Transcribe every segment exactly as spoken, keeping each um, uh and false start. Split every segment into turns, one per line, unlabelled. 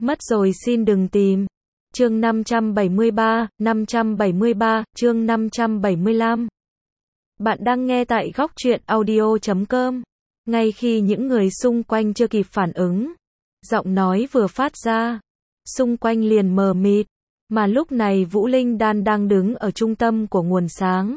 Mất rồi xin đừng tìm. Chương năm trăm bảy mươi ba, năm trăm bảy mươi ba, chương năm trăm bảy mươi lăm. Bạn đang nghe tại góc truyện audio chấm com. Ngay khi những người xung quanh chưa kịp phản ứng, giọng nói vừa phát ra, xung quanh liền mờ mịt, mà lúc này Vũ Linh Đan đang đứng ở trung tâm của nguồn sáng.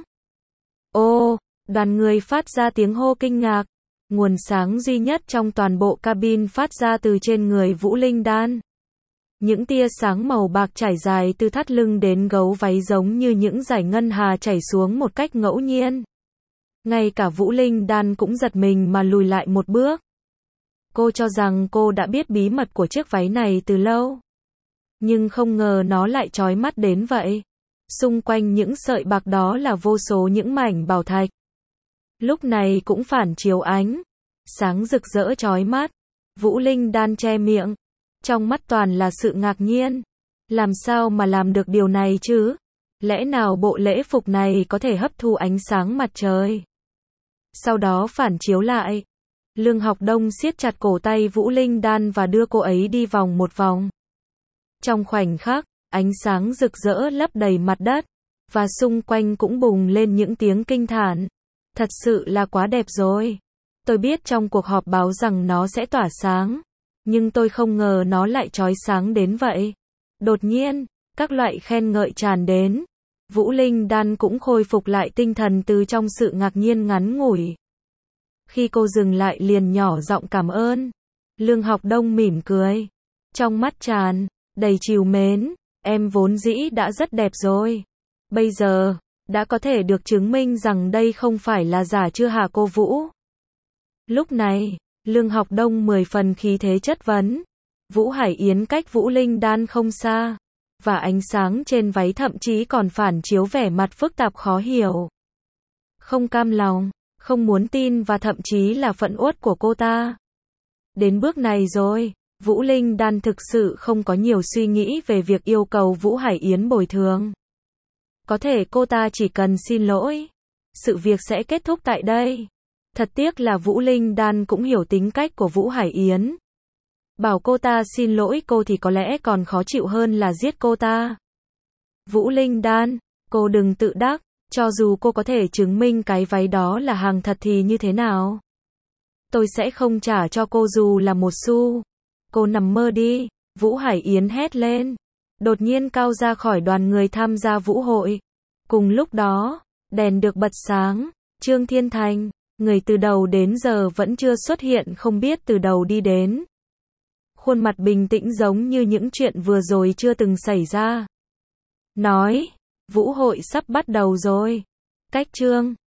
Ô, đoàn người phát ra tiếng hô kinh ngạc. Nguồn sáng duy nhất trong toàn bộ cabin phát ra từ trên người Vũ Linh Đan. Những tia sáng màu bạc trải dài từ thắt lưng đến gấu váy giống như những dải ngân hà chảy xuống một cách ngẫu nhiên. Ngay cả Vũ Linh Đan cũng giật mình mà lùi lại một bước. Cô cho rằng cô đã biết bí mật của chiếc váy này từ lâu. Nhưng không ngờ nó lại chói mắt đến vậy. Xung quanh những sợi bạc đó là vô số những mảnh bảo thạch. Lúc này cũng phản chiếu ánh sáng rực rỡ chói mắt. Vũ Linh Đan che miệng, trong mắt toàn là sự ngạc nhiên. Làm sao mà làm được điều này chứ? Lẽ nào bộ lễ phục này có thể hấp thu ánh sáng mặt trời? Sau đó phản chiếu lại. Lương Học Đông siết chặt cổ tay Vũ Linh Đan và đưa cô ấy đi vòng một vòng. Trong khoảnh khắc, ánh sáng rực rỡ lấp đầy mặt đất, và xung quanh cũng bùng lên những tiếng kinh thán. Thật sự là quá đẹp rồi. Tôi biết trong cuộc họp báo rằng nó sẽ tỏa sáng, nhưng tôi không ngờ nó lại chói sáng đến vậy. Đột nhiên, các loại khen ngợi tràn đến. Vũ Linh Đan cũng khôi phục lại tinh thần từ trong sự ngạc nhiên ngắn ngủi. Khi cô dừng lại liền nhỏ giọng cảm ơn. Lương Học Đông mỉm cười, trong mắt tràn đầy trìu mến. Em vốn dĩ đã rất đẹp rồi. Bây giờ, đã có thể được chứng minh rằng đây không phải là giả chưa hả cô Vũ? Lúc này, Lương Học Đông mười phần khí thế chất vấn. Vũ Hải Yến cách Vũ Linh Đan không xa, và ánh sáng trên váy thậm chí còn phản chiếu vẻ mặt phức tạp khó hiểu. Không cam lòng, không muốn tin và thậm chí là phẫn uất của cô ta. Đến bước này rồi, Vũ Linh Đan thực sự không có nhiều suy nghĩ về việc yêu cầu Vũ Hải Yến bồi thường. Có thể cô ta chỉ cần xin lỗi, sự việc sẽ kết thúc tại đây. Thật tiếc là Vũ Linh Đan cũng hiểu tính cách của Vũ Hải Yến. Bảo cô ta xin lỗi cô thì có lẽ còn khó chịu hơn là giết cô ta. Vũ Linh Đan, cô đừng tự đắc, cho dù cô có thể chứng minh cái váy đó là hàng thật thì như thế nào? Tôi sẽ không trả cho cô dù là một xu. Cô nằm mơ đi, Vũ Hải Yến hét lên. Đột nhiên cao ra khỏi đoàn người tham gia vũ hội. Cùng lúc đó, đèn được bật sáng. Trương Thiên Thành, người từ đầu đến giờ vẫn chưa xuất hiện không biết từ đầu đi đến. Khuôn mặt bình tĩnh giống như những chuyện vừa rồi chưa từng xảy ra. Nói, vũ hội sắp bắt đầu rồi. Cách Trương